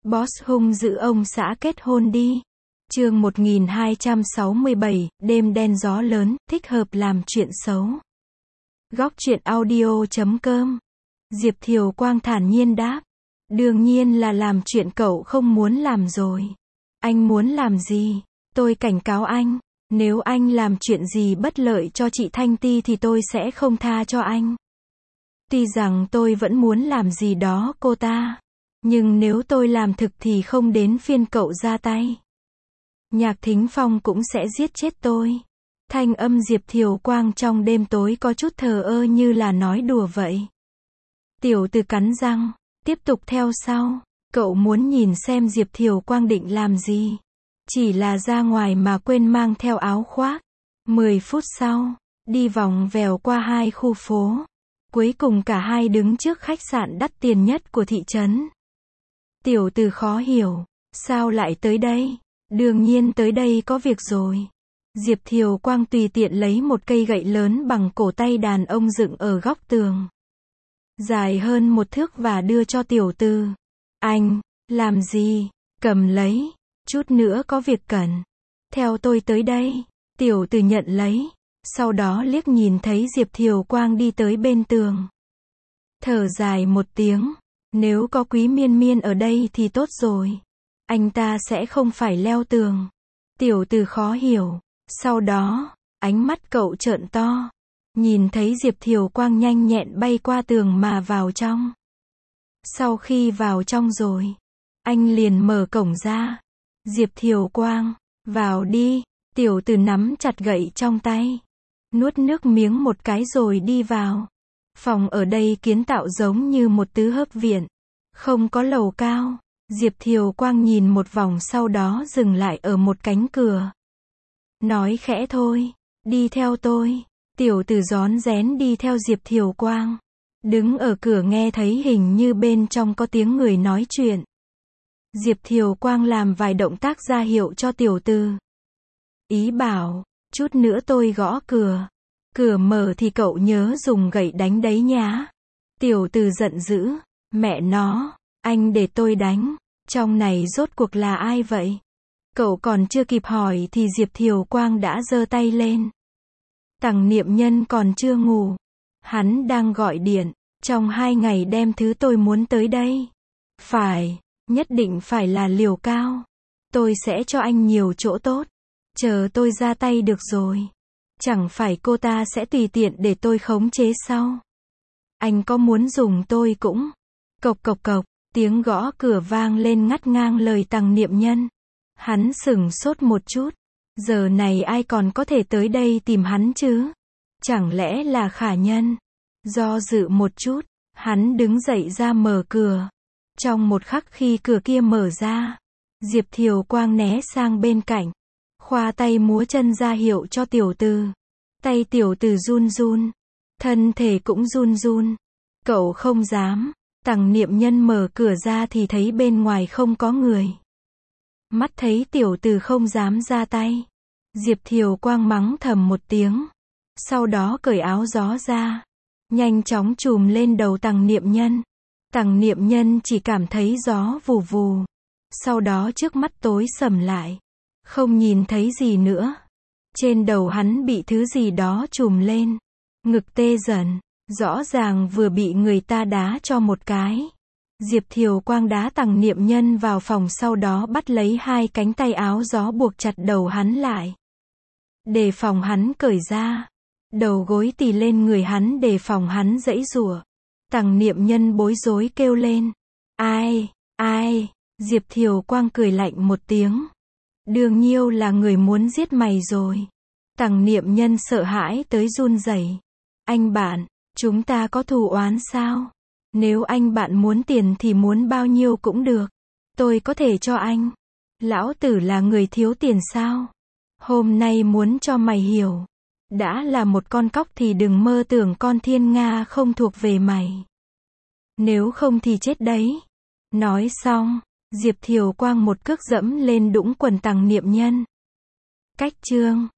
Boss hung dữ ông xã kết hôn đi. Chương 1267, đêm đen gió lớn, thích hợp làm chuyện xấu. Góc truyện audio.com. Diệp Thiều Quang thản nhiên đáp. Đương nhiên là làm chuyện cậu không muốn làm rồi. Anh muốn làm gì? Tôi cảnh cáo anh, nếu anh làm chuyện gì bất lợi cho chị Thanh Ti thì tôi sẽ không tha cho anh. Tuy rằng tôi vẫn muốn làm gì đó cô ta, nhưng nếu tôi làm thực thì không đến phiên cậu ra tay. Nhạc Thính Phong cũng sẽ giết chết tôi. Thanh âm Diệp Thiều Quang trong đêm tối có chút thờ ơ như là nói đùa vậy. Tiểu Từ cắn răng, tiếp tục theo sau. Cậu muốn nhìn xem Diệp Thiều Quang định làm gì. Chỉ là ra ngoài mà quên mang theo áo khoác. 10 phút sau, đi vòng vèo qua 2 khu phố. Cuối cùng cả hai đứng trước khách sạn đắt tiền nhất của thị trấn. Tiểu Từ khó hiểu, sao lại tới đây? Đương nhiên tới đây có việc rồi. Diệp Thiều Quang tùy tiện lấy một cây gậy lớn bằng cổ tay đàn ông dựng ở góc tường. Dài hơn 1 thước và đưa cho Tiểu Từ. Anh, làm gì? Cầm lấy, chút nữa có việc cần. Theo tôi tới đây. Tiểu Từ nhận lấy. Sau đó liếc nhìn thấy Diệp Thiều Quang đi tới bên tường. Thở dài một tiếng. Nếu có Quý Miên Miên ở đây thì tốt rồi. Anh ta sẽ không phải leo tường. Tiểu Từ khó hiểu. Sau đó, ánh mắt cậu trợn to. Nhìn thấy Diệp Thiều Quang nhanh nhẹn bay qua tường mà vào trong. Sau khi vào trong rồi, anh liền mở cổng ra. Diệp Thiều Quang, vào đi. Tiểu Từ nắm chặt gậy trong tay. Nuốt nước miếng một cái rồi đi vào. Phòng ở đây kiến tạo giống như một tứ hợp viện. Không có lầu cao. Diệp Thiều Quang nhìn một vòng sau đó dừng lại ở một cánh cửa. Nói khẽ thôi, đi theo tôi. Tiểu Từ rón rén đi theo Diệp Thiều Quang. Đứng ở cửa nghe thấy hình như bên trong có tiếng người nói chuyện. Diệp Thiều Quang làm vài động tác ra hiệu cho Tiểu Từ. Ý bảo, chút nữa tôi gõ cửa. Cửa mở thì cậu nhớ dùng gậy đánh đấy nhá. Tiểu Từ giận dữ, mẹ nó, anh để tôi đánh. Trong này rốt cuộc là ai vậy? Cậu còn chưa kịp hỏi thì Diệp Thiều Quang đã giơ tay lên. Tằng Niệm Nhân còn chưa ngủ. Hắn đang gọi điện. Trong 2 ngày đem thứ tôi muốn tới đây. Phải, nhất định phải là liều cao. Tôi sẽ cho anh nhiều chỗ tốt. Chờ tôi ra tay được rồi. Chẳng phải cô ta sẽ tùy tiện để tôi khống chế sau. Anh có muốn dùng tôi cũng. Cộc cộc cộc, tiếng gõ cửa vang lên ngắt ngang lời Tằng Niệm Nhân. Hắn sửng sốt một chút. Giờ này ai còn có thể tới đây tìm hắn chứ? Chẳng lẽ là Khả Nhân? Do dự một chút, hắn đứng dậy ra mở cửa. Trong một khắc khi cửa kia mở ra, Diệp Thiều Quang né sang bên cạnh. Khoa tay múa chân ra hiệu cho Tiểu Từ. Tay Tiểu Từ run run. Thân thể cũng run run. Cậu không dám. Tằng Niệm Nhân mở cửa ra thì thấy bên ngoài không có người. Mắt thấy Tiểu Từ không dám ra tay. Diệp Thiều Quang mắng thầm một tiếng. Sau đó cởi áo gió ra. Nhanh chóng chùm lên đầu Tằng Niệm Nhân. Tằng Niệm Nhân chỉ cảm thấy gió vù vù. Sau đó trước mắt tối sầm lại. Không nhìn thấy gì nữa. Trên đầu hắn bị thứ gì đó chùm lên. Ngực tê dần. Rõ ràng vừa bị người ta đá cho một cái. Diệp Thiều Quang đá Tằng Niệm Nhân vào phòng sau đó bắt lấy 2 cánh tay áo gió buộc chặt đầu hắn lại. Để phòng hắn cởi ra. Đầu gối tì lên người hắn để phòng hắn giãy giụa. Tằng Niệm Nhân bối rối kêu lên. Ai, ai, Diệp Thiều Quang cười lạnh một tiếng. Đường Nhiêu là người muốn giết mày rồi. Tằng Niệm Nhân sợ hãi tới run rẩy. Anh bạn, chúng ta có thù oán sao? Nếu anh bạn muốn tiền thì muốn bao nhiêu cũng được. Tôi có thể cho anh. Lão tử là người thiếu tiền sao? Hôm nay muốn cho mày hiểu. Đã là một con cóc thì đừng mơ tưởng con thiên nga không thuộc về mày. Nếu không thì chết đấy. Nói xong, Diệp Thiều Quang một cước dẫm lên đũng quần Tằng Niệm Nhân. Cách chương